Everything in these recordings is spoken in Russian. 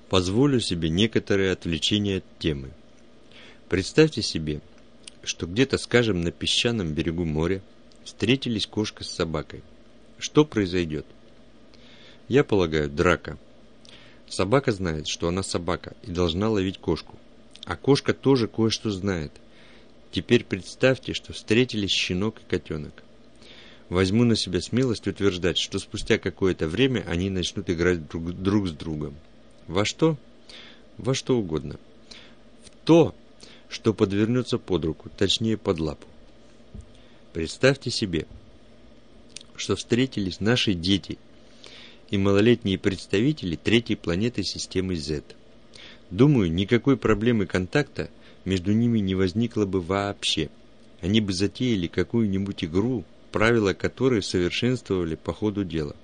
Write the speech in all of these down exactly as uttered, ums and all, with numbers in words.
Позволю себе некоторые отвлечения от темы. Представьте себе, что где-то, скажем, на песчаном берегу моря встретились кошка с собакой. Что произойдет? Я полагаю, драка. Собака знает, что она собака и должна ловить кошку. А кошка тоже кое-что знает. Теперь представьте, что встретились щенок и котенок. Возьму на себя смелость утверждать, что спустя какое-то время они начнут играть друг, друг с другом. Во что? Во что угодно. В то, что подвернется под руку, точнее под лапу. Представьте себе, что встретились наши дети и малолетние представители третьей планеты системы Z. Думаю, никакой проблемы контакта между ними не возникло бы вообще. Они бы затеяли какую-нибудь игру, правила которой совершенствовали по ходу дела.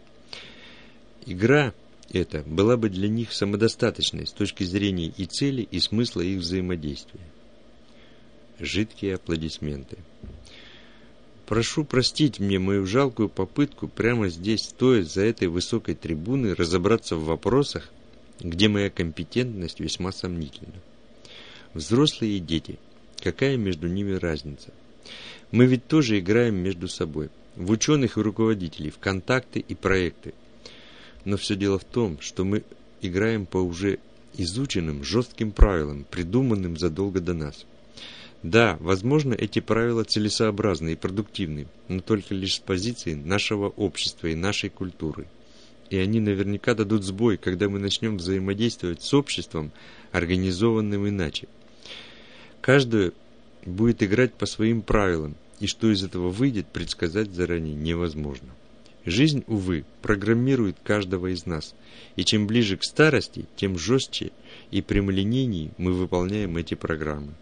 Игра эта была бы для них самодостаточной с точки зрения и цели, и смысла их взаимодействия. Жидкие аплодисменты. Прошу простить мне мою жалкую попытку прямо здесь, стоя за этой высокой трибуной, разобраться в вопросах, где моя компетентность весьма сомнительна. Взрослые и дети. Какая между ними разница? Мы ведь тоже играем между собой. В ученых и руководителей, в контакты и проекты. Но все дело в том, что мы играем по уже изученным жестким правилам, придуманным задолго до нас. Да, возможно, эти правила целесообразны и продуктивны, но только лишь с позиции нашего общества и нашей культуры. И они наверняка дадут сбой, когда мы начнем взаимодействовать с обществом, организованным иначе. Каждый будет играть по своим правилам, и что из этого выйдет, предсказать заранее невозможно. Жизнь, увы, программирует каждого из нас, и чем ближе к старости, тем жестче и прямолинейнее мы выполняем эти программы.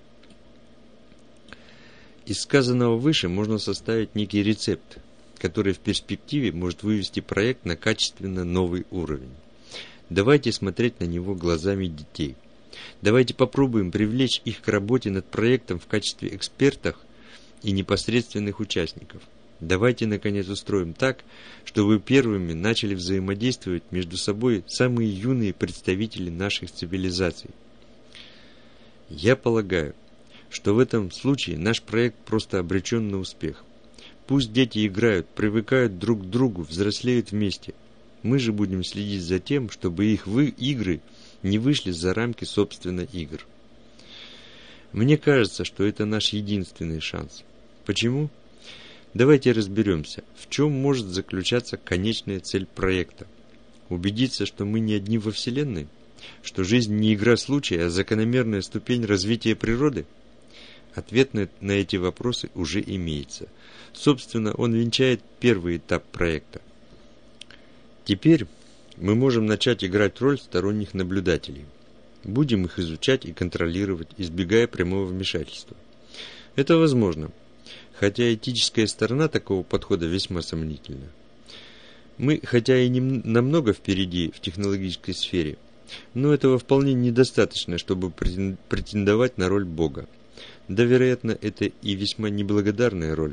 Из сказанного выше можно составить некий рецепт, который в перспективе может вывести проект на качественно новый уровень. Давайте смотреть на него глазами детей. Давайте попробуем привлечь их к работе над проектом в качестве экспертов и непосредственных участников. Давайте, наконец, устроим так, чтобы первыми начали взаимодействовать между собой самые юные представители наших цивилизаций. Я полагаю, что в этом случае наш проект просто обречен на успех. Пусть дети играют, привыкают друг к другу, взрослеют вместе. Мы же будем следить за тем, чтобы их вы игры не вышли за рамки собственно игр. Мне кажется, что это наш единственный шанс. Почему? Давайте разберемся, в чем может заключаться конечная цель проекта. Убедиться, что мы не одни во Вселенной? Что жизнь не игра случая, а закономерная ступень развития природы? Ответ на, на эти вопросы уже имеется. Собственно, он венчает первый этап проекта. Теперь мы можем начать играть роль сторонних наблюдателей. Будем их изучать и контролировать, избегая прямого вмешательства. Это возможно, хотя этическая сторона такого подхода весьма сомнительна. Мы, хотя и не намного впереди в технологической сфере, но этого вполне недостаточно, чтобы претендовать на роль Бога. Да, вероятно, это и весьма неблагодарная роль.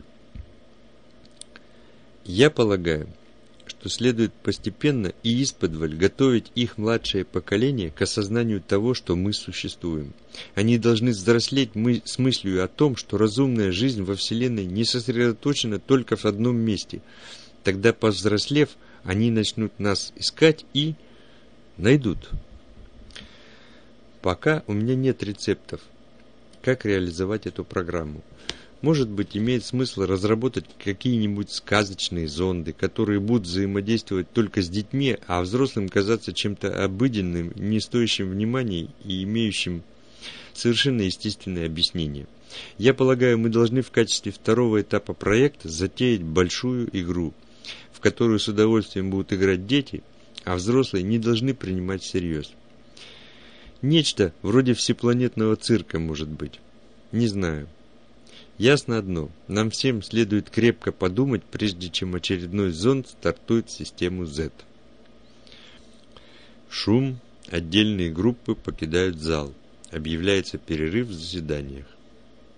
Я полагаю, что следует постепенно и исподволь готовить их младшее поколение к осознанию того, что мы существуем. Они должны взрослеть мы с мыслью о том, что разумная жизнь во Вселенной не сосредоточена только в одном месте. Тогда, повзрослев, они начнут нас искать и найдут. Пока у меня нет рецептов, как реализовать эту программу. Может быть, имеет смысл разработать какие-нибудь сказочные зонды, которые будут взаимодействовать только с детьми, а взрослым казаться чем-то обыденным, не стоящим внимания и имеющим совершенно естественное объяснение. Я полагаю, мы должны в качестве второго этапа проекта затеять большую игру, в которую с удовольствием будут играть дети, а взрослые не должны принимать всерьез. Нечто вроде всепланетного цирка, может быть. Не знаю. Ясно одно, нам всем следует крепко подумать, прежде чем очередной зонд стартует в систему Z. Шум, отдельные группы покидают зал. Объявляется перерыв в заседаниях.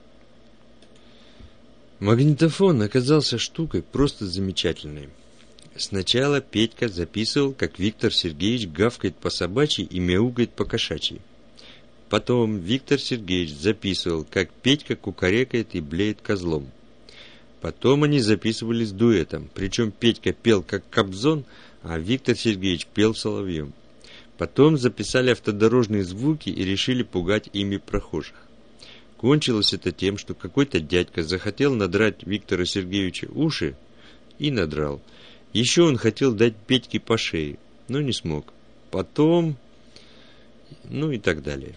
Магнитофон оказался штукой просто замечательной. Сначала Петька записывал, как Виктор Сергеевич гавкает по собачьи и мяукает по кошачьи. Потом Виктор Сергеевич записывал, как Петька кукарекает и блеет козлом. Потом они записывались дуэтом, причем Петька пел как Кобзон, а Виктор Сергеевич пел соловьем. Потом записали автодорожные звуки и решили пугать ими прохожих. Кончилось это тем, что какой-то дядька захотел надрать Виктора Сергеевича уши и надрал. Еще он хотел дать Петьке по шее, но не смог. Потом... ну и так далее.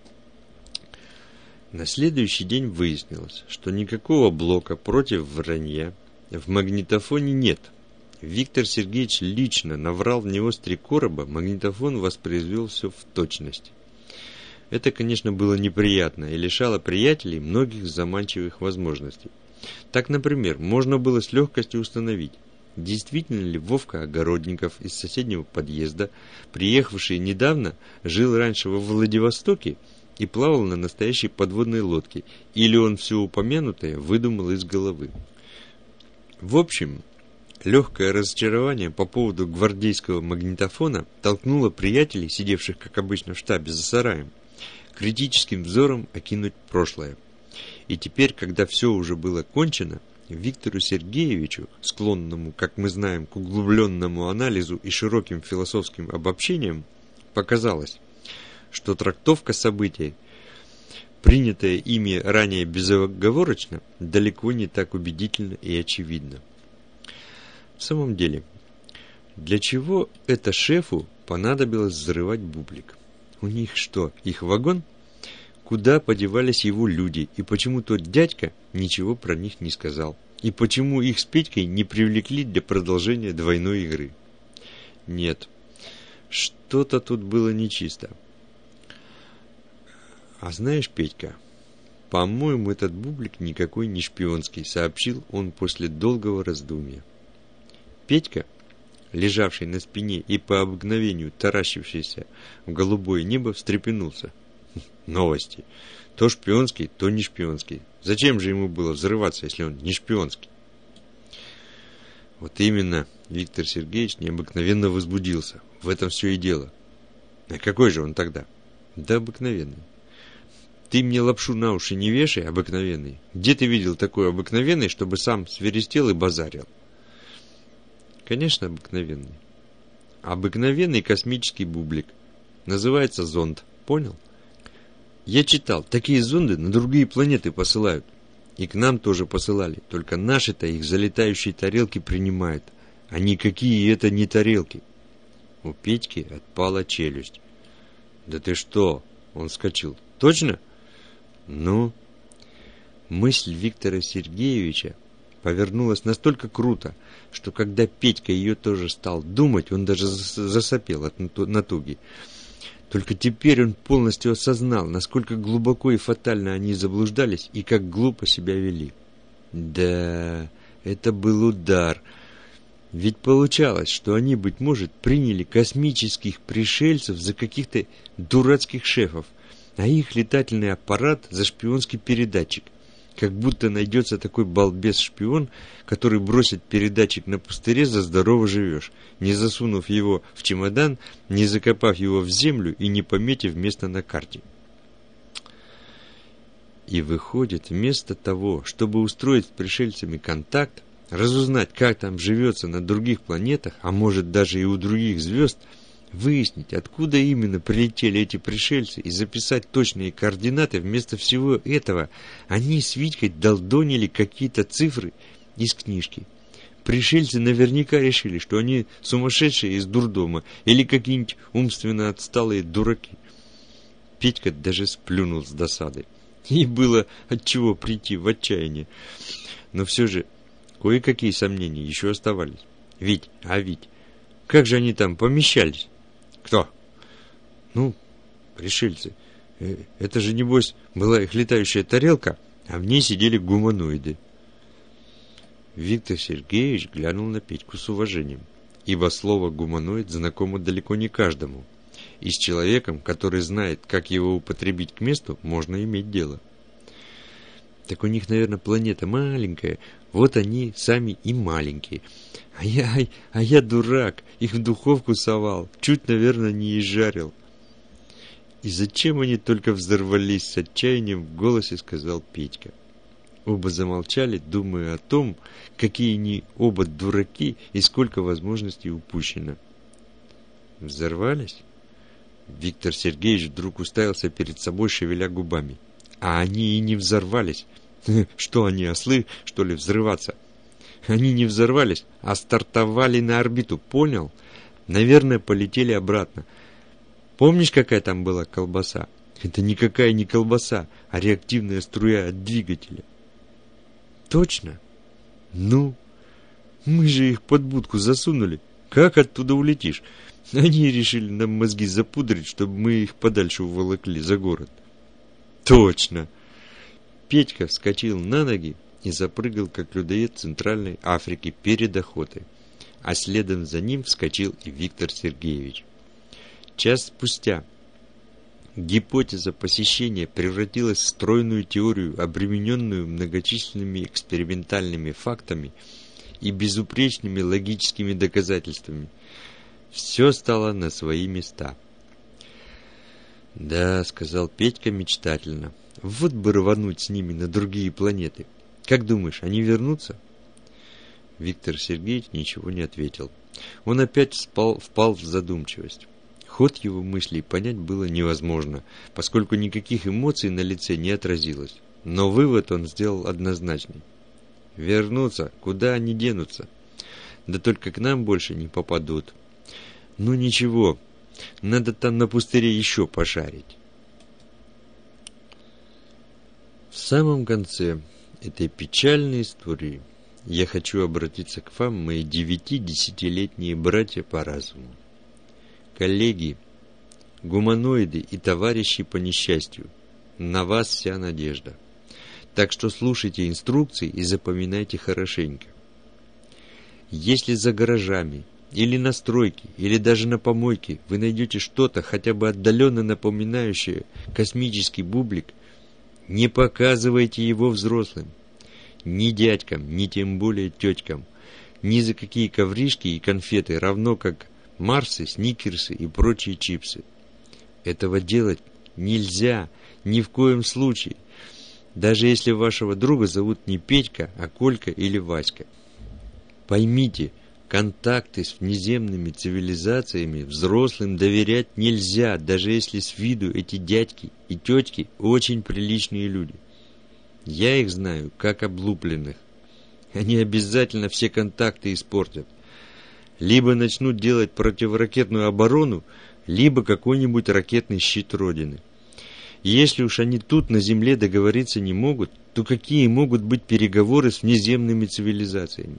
На следующий день выяснилось, что никакого блока против вранья в магнитофоне нет. Виктор Сергеевич лично наврал в него с три короба, магнитофон воспроизвел все в точности. Это, конечно, было неприятно и лишало приятелей многих заманчивых возможностей. Так, например, можно было с легкостью установить, действительно ли Вовка Огородников из соседнего подъезда, приехавший недавно, жил раньше во Владивостоке и плавал на настоящей подводной лодке, или он все упомянутое выдумал из головы. В общем, легкое разочарование по поводу гвардейского магнитофона толкнуло приятелей, сидевших, как обычно, в штабе за сараем, критическим взором окинуть прошлое. И теперь, когда все уже было кончено, Виктору Сергеевичу, склонному, как мы знаем, к углубленному анализу и широким философским обобщениям, показалось, что трактовка событий, принятая ими ранее безоговорочно, далеко не так убедительна и очевидна. В самом деле, для чего это шефу понадобилось взрывать бублик? У них что, их вагон? Куда подевались его люди, и почему тот дядька ничего про них не сказал? И почему их с Петькой не привлекли для продолжения двойной игры? Нет, что-то тут было нечисто. А знаешь, Петька, по-моему, этот бублик никакой не шпионский, сообщил он после долгого раздумья. Петька, лежавший на спине и по обыкновению таращившийся в голубое небо, встрепенулся. Новости. То шпионский, то не шпионский. Зачем же ему было взрываться, если он не шпионский? Вот именно, Виктор Сергеевич необыкновенно возбудился. В этом все и дело. А какой же он тогда? Да обыкновенный. Ты мне лапшу на уши не вешай, обыкновенный. Где ты видел такой обыкновенный, чтобы сам свиристел и базарил? Конечно, обыкновенный. Обыкновенный космический бублик. Называется зонд. Понял? Я читал, такие зонды на другие планеты посылают. И к нам тоже посылали. Только наши-то их залетающие тарелки принимают. А никакие это не тарелки. У Петьки отпала челюсть. Да ты что? Он вскочил. Точно? Ну? Мысль Виктора Сергеевича повернулась настолько круто, что когда Петька ее тоже стал думать, он даже засопел от натуги. Только теперь он полностью осознал, насколько глубоко и фатально они заблуждались и как глупо себя вели. Да, это был удар. Ведь получалось, что они, быть может, приняли космических пришельцев за каких-то дурацких шефов, а их летательный аппарат за шпионский передатчик. Как будто найдется такой балбес-шпион, который бросит передатчик на пустыре «За здорово живешь», не засунув его в чемодан, не закопав его в землю и не пометив место на карте. И выходит, вместо того, чтобы устроить с пришельцами контакт, разузнать, как там живется на других планетах, а может даже и у других звезд, выяснить, откуда именно прилетели эти пришельцы и записать точные координаты, вместо всего этого они с Витькой долдонили какие-то цифры из книжки. Пришельцы наверняка решили, что они сумасшедшие из дурдома или какие-нибудь умственно отсталые дураки. Петька даже сплюнул с досады. И было от чего прийти в отчаяние. Но все же кое-какие сомнения еще оставались. Ведь, а ведь, как же они там помещались? Кто? Ну, пришельцы. Это же, небось, была их летающая тарелка, а в ней сидели гуманоиды. Виктор Сергеевич глянул на Петьку с уважением, ибо слово «гуманоид» знакомо далеко не каждому, и с человеком, который знает, как его употребить к месту, можно иметь дело. Так у них, наверное, планета маленькая, вот они сами и маленькие. А я, а я дурак, их в духовку совал, чуть, наверное, не изжарил. И зачем они только взорвались, с отчаянием в голосе сказал Петька. Оба замолчали, думая о том, какие они оба дураки и сколько возможностей упущено. Взорвались? Виктор Сергеевич вдруг уставился перед собой, шевеля губами. А они и не взорвались. Что они, ослы, что ли, взрываться? Они не взорвались, а стартовали на орбиту, понял? Наверное, полетели обратно. Помнишь, какая там была колбаса? Это никакая не колбаса, а реактивная струя от двигателя. Точно? Ну, мы же их под будку засунули. Как оттуда улетишь? Они решили нам мозги запудрить, чтобы мы их подальше уволокли за город. Точно! Петька вскочил на ноги и запрыгал, как людоед Центральной Африки перед охотой. А следом за ним вскочил и Виктор Сергеевич. Час спустя гипотеза посещения превратилась в стройную теорию, обремененную многочисленными экспериментальными фактами и безупречными логическими доказательствами. Все стало на свои места. «Да», — сказал Петька мечтательно, — «вот бы рвануть с ними на другие планеты. Как думаешь, они вернутся?» Виктор Сергеевич ничего не ответил. Он опять спал, впал в задумчивость. Ход его мыслей понять было невозможно, поскольку никаких эмоций на лице не отразилось. Но вывод он сделал однозначный. Вернутся, куда они денутся? Да только к нам больше не попадут. Ну ничего, надо там на пустыре еще пошарить. В самом конце этой печальной истории я хочу обратиться к вам, мои девяти-десятилетние братья по разуму. Коллеги, гуманоиды и товарищи по несчастью, на вас вся надежда. Так что слушайте инструкции и запоминайте хорошенько. Если за гаражами, или на стройке, или даже на помойке вы найдете что-то, хотя бы отдаленно напоминающее космический бублик, не показывайте его взрослым. Ни дядькам, ни тем более теткам. Ни за какие ковришки и конфеты, равно как Марсы, Сникерсы и прочие чипсы. Этого делать нельзя, ни в коем случае. Даже если вашего друга зовут не Петька, а Колька или Васька. Поймите, контакты с внеземными цивилизациями взрослым доверять нельзя, даже если с виду эти дядьки и тетки очень приличные люди. Я их знаю, как облупленных. Они обязательно все контакты испортят. Либо начнут делать противоракетную оборону, либо какой-нибудь ракетный щит Родины. Если уж они тут на Земле договориться не могут, то какие могут быть переговоры с внеземными цивилизациями?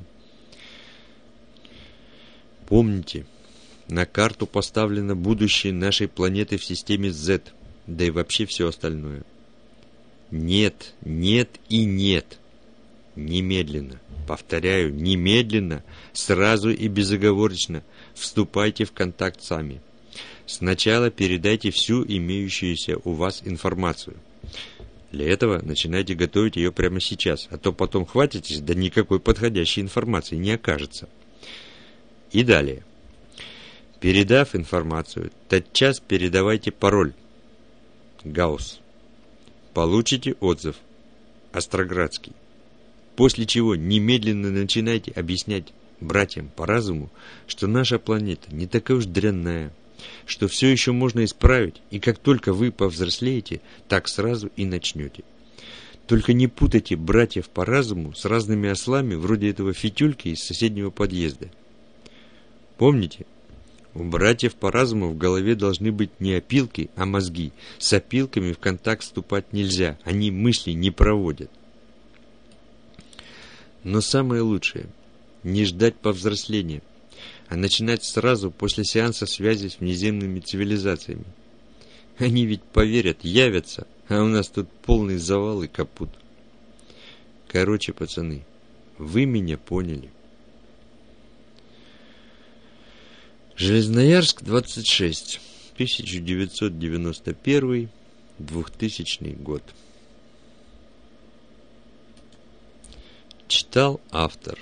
Помните, на карту поставлено будущее нашей планеты в системе Z, да и вообще все остальное. Нет, нет и нет. Немедленно, повторяю, немедленно, сразу и безоговорочно вступайте в контакт сами. Сначала передайте всю имеющуюся у вас информацию. Для этого начинайте готовить ее прямо сейчас, а то потом хватитесь, да никакой подходящей информации не окажется. И далее. Передав информацию, тотчас передавайте пароль. Гаусс. Получите отзыв. Остроградский. После чего немедленно начинайте объяснять братьям по разуму, что наша планета не такая уж дрянная, что все еще можно исправить, и как только вы повзрослеете, так сразу и начнете. Только не путайте братьев по разуму с разными ослами, вроде этого Фитюльки из соседнего подъезда. Помните, у братьев по разуму в голове должны быть не опилки, а мозги. С опилками в контакт вступать нельзя, они мысли не проводят. Но самое лучшее – не ждать повзросления, а начинать сразу после сеанса связи с внеземными цивилизациями. Они ведь поверят, явятся, а у нас тут полный завал и капут. Короче, пацаны, вы меня поняли. Железноярск, двадцать шесть, тысяча девятьсот девяносто первый, двухтысячный год. Читал автор.